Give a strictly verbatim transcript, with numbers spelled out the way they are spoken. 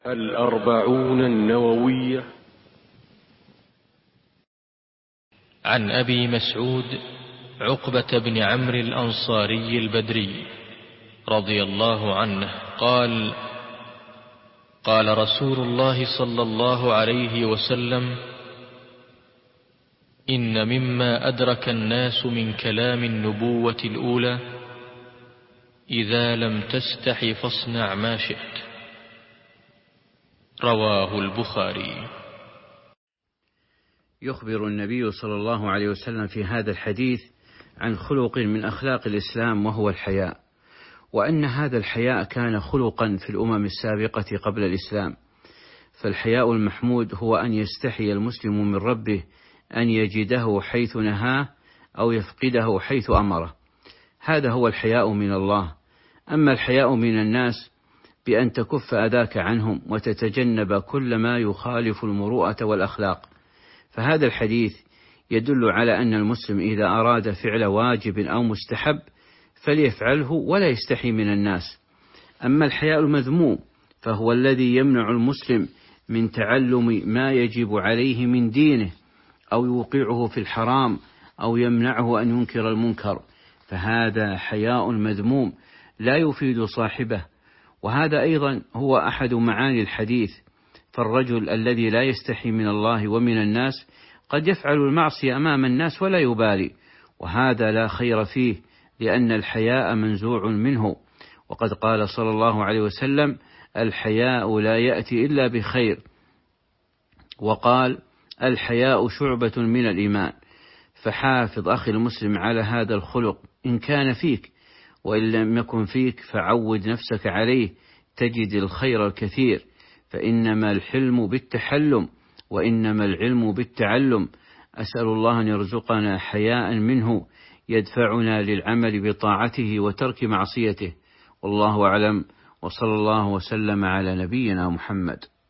الأربعون النووية. عن أبي مسعود عقبة بن عمرو الأنصاري البدري رضي الله عنه قال: قال رسول الله صلى الله عليه وسلم: إن مما أدرك الناس من كلام النبوة الأولى: إذا لم تستح فاصنع ما شئت. رواه البخاري. يخبر النبي صلى الله عليه وسلم في هذا الحديث عن خلق من أخلاق الإسلام، وهو الحياء، وأن هذا الحياء كان خلقا في الأمم السابقة قبل الإسلام. فالحياء المحمود هو أن يستحي المسلم من ربه أن يجده حيث نهاه أو يفقده حيث أمره، هذا هو الحياء من الله. أما الحياء من الناس بأن تكف أذاك عنهم وتتجنب كل ما يخالف المروءة والأخلاق. فهذا الحديث يدل على أن المسلم إذا أراد فعل واجب أو مستحب فليفعله ولا يستحي من الناس. أما الحياء المذموم فهو الذي يمنع المسلم من تعلم ما يجب عليه من دينه، أو يوقعه في الحرام، أو يمنعه أن ينكر المنكر، فهذا حياء مذموم لا يفيد صاحبه. وهذا أيضا هو أحد معاني الحديث. فالرجل الذي لا يستحي من الله ومن الناس قد يفعل المعصية أمام الناس ولا يبالي، وهذا لا خير فيه، لأن الحياء منزوع منه. وقد قال صلى الله عليه وسلم: الحياء لا يأتي إلا بخير. وقال: الحياء شعبة من الإيمان. فحافظ أخي المسلم على هذا الخلق إن كان فيك، وإن لم يكن فيك فعود نفسك عليه تجد الخير الكثير. فإنما الحلم بالتحلم، وإنما العلم بالتعلم. أسأل الله أن يرزقنا حياء منه يدفعنا للعمل بطاعته وترك معصيته. والله أعلم، وصلى الله وسلم على نبينا محمد.